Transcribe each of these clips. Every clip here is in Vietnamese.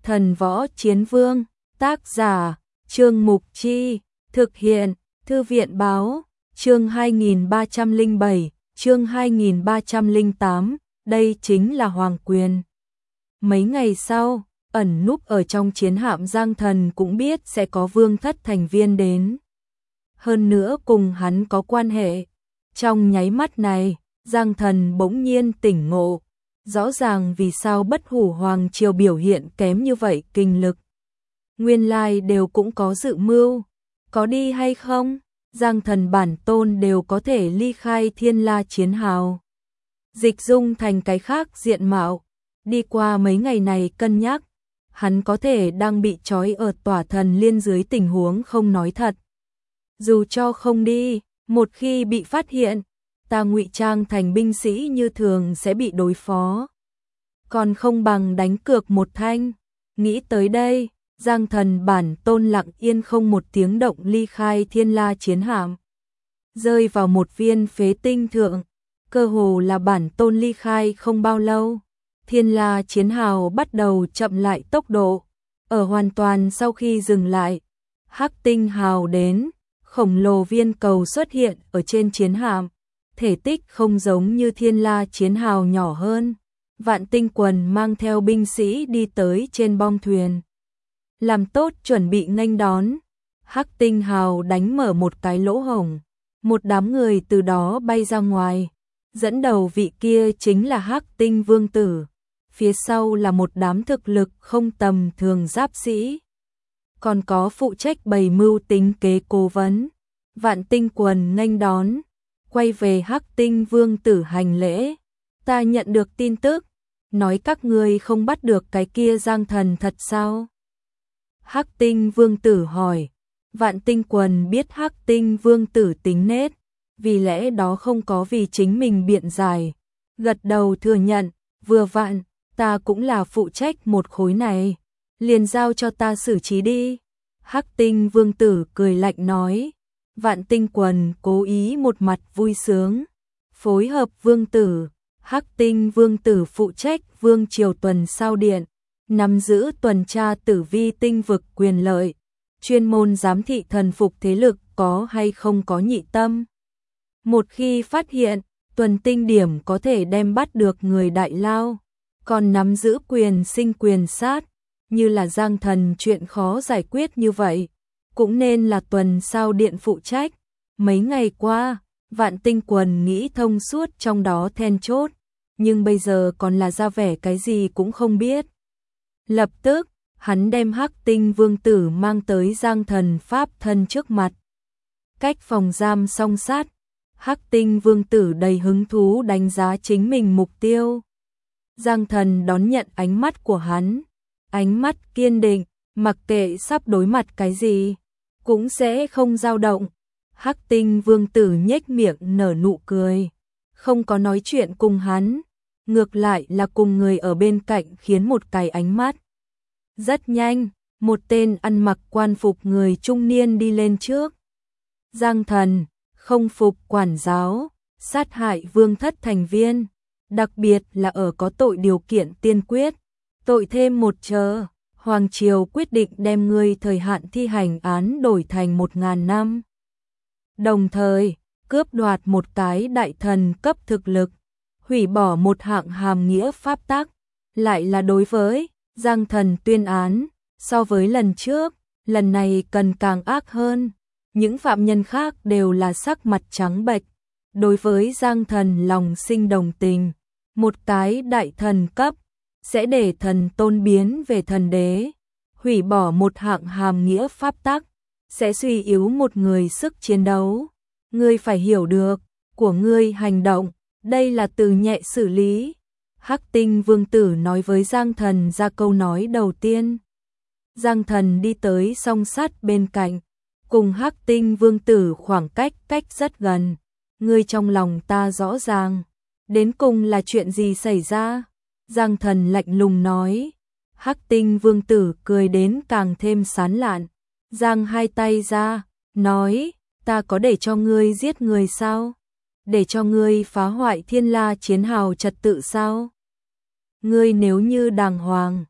Thần Võ Chiến Vương, tác giả, Trương Mục Chi, thực hiện, Thư viện báo, chương 2307, chương 2308, đây chính là Hoàng Quyền. Mấy ngày sau, ẩn núp ở trong chiến hạm Giang Thần cũng biết sẽ có Vương Thất thành viên đến. Hơn nữa cùng hắn có quan hệ. Trong nháy mắt này, Giang Thần bỗng nhiên tỉnh ngộ. Rõ ràng vì sao Bất Hủ Hoàng Triều biểu hiện kém như vậy kinh lực. Nguyên lai đều cũng có dự mưu. Có đi hay không, Giang Thần bản tôn đều có thể ly khai Thiên La chiến hào. Dịch dung thành cái khác diện mạo. Đi qua mấy ngày này cân nhắc, hắn có thể đang bị trói ở tỏa thần liên dưới tình huống không nói thật. Dù cho không đi, một khi bị phát hiện, ta ngụy trang thành binh sĩ như thường sẽ bị đối phó. Còn không bằng đánh cược một thanh. Nghĩ tới đây, Giang Thần bản tôn lặng yên không một tiếng động ly khai Thiên La chiến hạm. Rơi vào một viên phế tinh thượng, cơ hồ là bản tôn ly khai không bao lâu. Thiên La chiến hào bắt đầu chậm lại tốc độ. Ở hoàn toàn sau khi dừng lại, Hắc tinh hào đến, khổng lồ viên cầu xuất hiện ở trên chiến hạm. Thể tích không giống như Thiên La chiến hào nhỏ hơn. Vạn Tinh Quần mang theo binh sĩ đi tới trên bong thuyền. Làm tốt chuẩn bị nghênh đón. Hắc tinh hào đánh mở một cái lỗ hổng. Một đám người từ đó bay ra ngoài. Dẫn đầu vị kia chính là Hắc tinh vương tử. Phía sau là một đám thực lực không tầm thường giáp sĩ. Còn có phụ trách bày mưu tính kế cố vấn. Vạn Tinh Quần nghênh đón. Quay về Hắc tinh vương tử hành lễ. Ta nhận được tin tức. Nói các ngươi không bắt được cái kia Giang Thần thật sao? Hắc tinh vương tử hỏi. Vạn Tinh Quần biết Hắc tinh vương tử tính nết. Vì lẽ đó không có vì chính mình biện giải. Gật đầu thừa nhận. Vừa vặn, ta cũng là phụ trách một khối này. Liền giao cho ta xử trí đi. Hắc tinh vương tử cười lạnh nói. Vạn Tinh Quần cố ý một mặt vui sướng. Phối hợp vương tử. Hắc tinh vương tử phụ trách vương triều tuần sao điện. Nắm giữ tuần tra tử vi tinh vực quyền lợi. Chuyên môn giám thị thần phục thế lực có hay không có nhị tâm. Một khi phát hiện, tuần tinh điểm có thể đem bắt được người đại lao. Còn nắm giữ quyền sinh quyền sát. Như là Giang Thần chuyện khó giải quyết như vậy. Cũng nên là tuần sao điện phụ trách. Mấy ngày qua, Vạn Tinh Quần nghĩ thông suốt trong đó then chốt. Nhưng bây giờ còn là ra vẻ cái gì cũng không biết. Lập tức, hắn đem Hắc tinh vương tử mang tới Giang Thần pháp thân trước mặt. Cách phòng giam song sát, Hắc tinh vương tử đầy hứng thú đánh giá chính mình mục tiêu. Giang Thần đón nhận ánh mắt của hắn. Ánh mắt kiên định, mặc kệ sắp đối mặt cái gì, cũng sẽ không dao động. Hắc tinh vương tử nhếch miệng nở nụ cười. Không có nói chuyện cùng hắn. Ngược lại là cùng người ở bên cạnh khiến một cái ánh mắt. Rất nhanh, một tên ăn mặc quan phục người trung niên đi lên trước. Giang Thần, không phục quản giáo, sát hại Vương Thất thành viên. Đặc biệt là ở có tội điều kiện tiên quyết. Tội thêm một chờ, Hoàng Triều quyết định đem ngươi thời hạn thi hành án đổi thành 1000 năm. Đồng thời, cướp đoạt một cái đại thần cấp thực lực. Hủy bỏ một hạng hàm nghĩa pháp tắc, lại là đối với Giang Thần tuyên án. So với lần trước, lần này cần càng ác hơn. Những phạm nhân khác đều là sắc mặt trắng bệch. Đối với Giang Thần lòng sinh đồng tình. Một cái đại thần cấp sẽ để thần tôn biến về thần đế. Hủy bỏ một hạng hàm nghĩa pháp tắc sẽ suy yếu một người sức chiến đấu. Ngươi phải hiểu được, của ngươi hành động, đây là từ nhẹ xử lý. Hắc tinh vương tử nói với Giang Thần ra câu nói đầu tiên. Giang Thần đi tới song sát bên cạnh. Cùng Hắc tinh vương tử khoảng cách rất gần. Ngươi trong lòng ta rõ ràng. Đến cùng là chuyện gì xảy ra? Giang Thần lạnh lùng nói. Hắc tinh vương tử cười đến càng thêm sán lạn. Giang hai tay ra, nói, ta có để cho ngươi giết người sao? Để cho ngươi phá hoại Thiên La chiến hào trật tự sao? Ngươi nếu như đàng hoàng,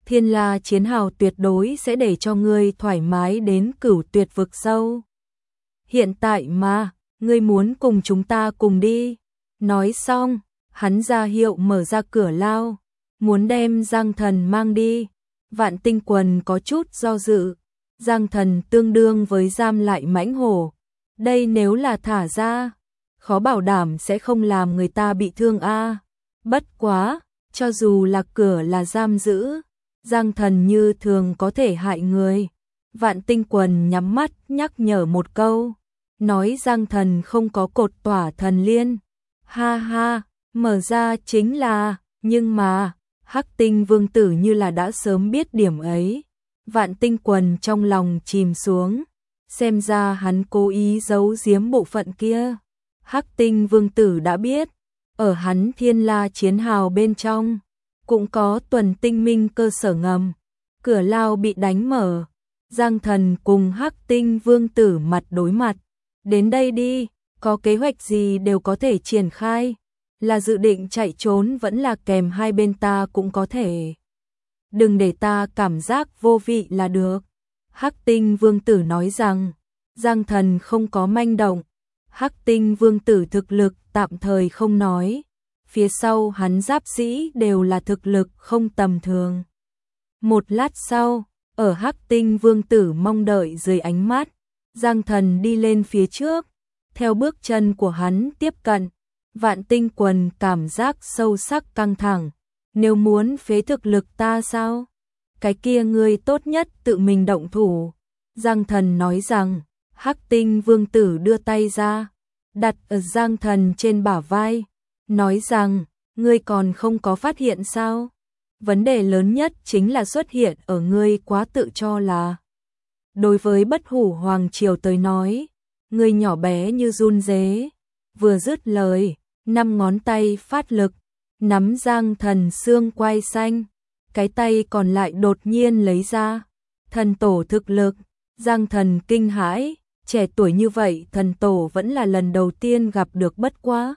Thiên La Chiến Hào tuyệt đối sẽ để cho ngươi thoải mái đến cửu tuyệt vực sâu. Hiện tại mà, ngươi muốn cùng chúng ta cùng đi. Nói xong, hắn ra hiệu mở ra cửa lao, muốn đem Giang Thần mang đi. Vạn Tinh Quần có chút do dự. Giang Thần tương đương với giam lại mãnh hổ. Đây nếu là thả ra, khó bảo đảm sẽ không làm người ta bị thương a. Bất quá, cho dù là cửa là giam giữ, Giang Thần như thường có thể hại người. Vạn Tinh Quần nhắm mắt nhắc nhở một câu, nói Giang Thần không có cột tỏa thần liên. Ha ha, mở ra chính là, nhưng mà, Hắc Tinh Vương tử như là đã sớm biết điểm ấy. Vạn Tinh Quần trong lòng chìm xuống, xem ra hắn cố ý giấu giếm bộ phận kia. Hắc Tinh Vương tử đã biết, ở hắn Thiên La Chiến Hào bên trong, cũng có tuần tinh minh cơ sở ngầm. Cửa lao bị đánh mở, Giang Thần cùng Hắc Tinh Vương tử mặt đối mặt. Đến đây đi, có kế hoạch gì đều có thể triển khai. Là dự định chạy trốn vẫn là kèm hai bên ta cũng có thể. Đừng để ta cảm giác vô vị là được. Hắc Tinh Vương tử nói rằng, Giang Thần không có manh động. Hắc Tinh Vương tử thực lực tạm thời không nói. Phía sau hắn giáp sĩ đều là thực lực không tầm thường. Một lát sau, ở Hắc Tinh Vương tử mong đợi dưới ánh mắt, Giang Thần đi lên phía trước. Theo bước chân của hắn tiếp cận, Vạn Tinh Quần cảm giác sâu sắc căng thẳng. Nếu muốn phế thực lực ta sao? Cái kia ngươi tốt nhất tự mình động thủ. Giang Thần nói rằng, Hắc Tinh Vương tử đưa tay ra, đặt ở Giang Thần trên bả vai, nói rằng, ngươi còn không có phát hiện sao? Vấn đề lớn nhất chính là xuất hiện ở ngươi quá tự cho là. Đối với Bất Hủ Hoàng Triều tới nói, ngươi nhỏ bé như giun dế. Vừa dứt lời, 5 ngón tay phát lực, nắm Giang Thần xương quai xanh, cái tay còn lại đột nhiên lấy ra. Thần tổ thực lực, Giang Thần kinh hãi, trẻ tuổi như vậy thần tổ vẫn là lần đầu tiên gặp được bất quá.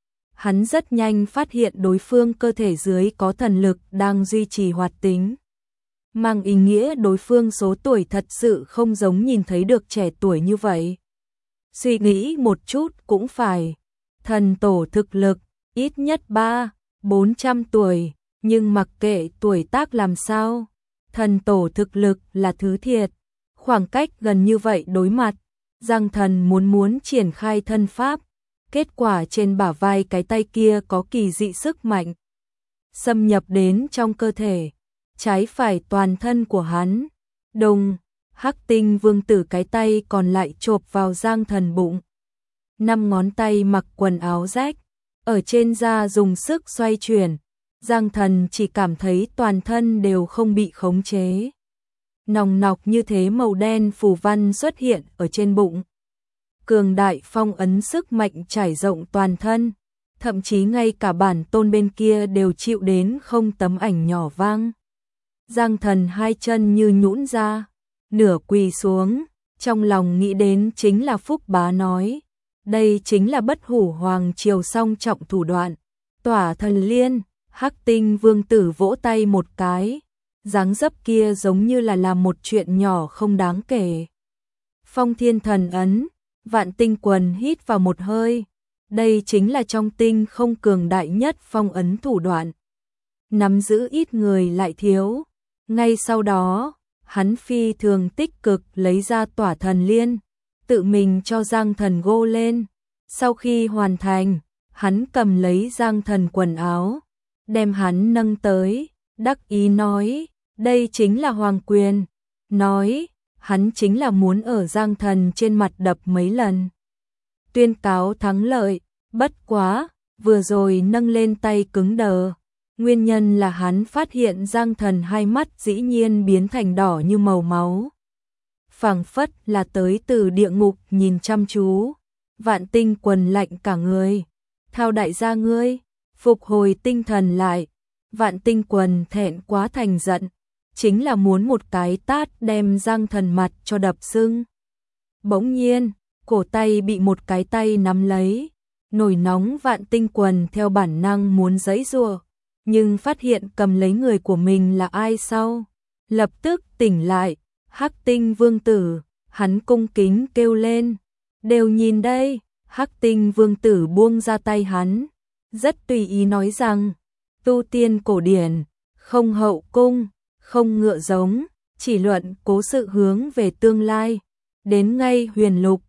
Hắn rất nhanh phát hiện đối phương cơ thể dưới có thần lực đang duy trì hoạt tính. Mang ý nghĩa đối phương số tuổi thật sự không giống nhìn thấy được trẻ tuổi như vậy. Suy nghĩ một chút cũng phải. Thần tổ thực lực, ít nhất 300-400 tuổi, nhưng mặc kệ tuổi tác làm sao, thần tổ thực lực là thứ thiệt. Khoảng cách gần như vậy đối mặt, Giang Thần muốn triển khai thân pháp, kết quả trên bả vai cái tay kia có kỳ dị sức mạnh xâm nhập đến trong cơ thể, trái phải toàn thân của hắn. Đùng, Hắc Tinh Vương tử cái tay còn lại chộp vào Giang Thần bụng. 5 ngón tay mặc quần áo rách, ở trên da dùng sức xoay chuyển, Giang Thần chỉ cảm thấy toàn thân đều không bị khống chế. Nòng nọc như thế màu đen phù văn xuất hiện ở trên bụng. Cường đại phong ấn sức mạnh trải rộng toàn thân, thậm chí ngay cả bản tôn bên kia đều chịu đến không tấm ảnh nhỏ vang. Giang Thần hai chân như nhũn ra, nửa quỳ xuống, trong lòng nghĩ đến chính là Phúc Bá nói. Đây chính là Bất Hủ Hoàng Triều song trọng thủ đoạn. Tỏa thần liên, Hắc Tinh Vương tử vỗ tay một cái, dáng dấp kia giống như là làm một chuyện nhỏ không đáng kể. Phong Thiên Thần ấn, Vạn Tinh Quần hít vào một hơi. Đây chính là trong tinh không cường đại nhất phong ấn thủ đoạn. Nắm giữ ít người lại thiếu. Ngay sau đó, hắn phi thường tích cực lấy ra tỏa thần liên, tự mình cho Giang Thần gô lên. Sau khi hoàn thành, hắn cầm lấy Giang Thần quần áo, đem hắn nâng tới, đắc ý nói, đây chính là hoàng quyền. Nói, hắn chính là muốn ở Giang Thần trên mặt đập mấy lần. Tuyên cáo thắng lợi, bất quá, vừa rồi nâng lên tay cứng đờ. Nguyên nhân là hắn phát hiện Giang Thần hai mắt dĩ nhiên biến thành đỏ như màu máu. Phảng phất là tới từ địa ngục nhìn chăm chú. Vạn Tinh Quần lạnh cả người. Thao đại gia ngươi, phục hồi tinh thần lại. Vạn Tinh Quần thẹn quá thành giận, chính là muốn một cái tát đem Giang Thần mặt cho đập sưng. Bỗng nhiên, cổ tay bị một cái tay nắm lấy. Nổi nóng Vạn Tinh Quần theo bản năng muốn giãy giụa, nhưng phát hiện cầm lấy người của mình là ai sau, lập tức tỉnh lại, Hắc Tinh Vương tử, hắn cung kính kêu lên, đều nhìn đây, Hắc Tinh Vương tử buông ra tay hắn, rất tùy ý nói rằng, tu tiên cổ điển, không hậu cung, không ngựa giống, chỉ luận cố sự hướng về tương lai, đến ngay huyền lục,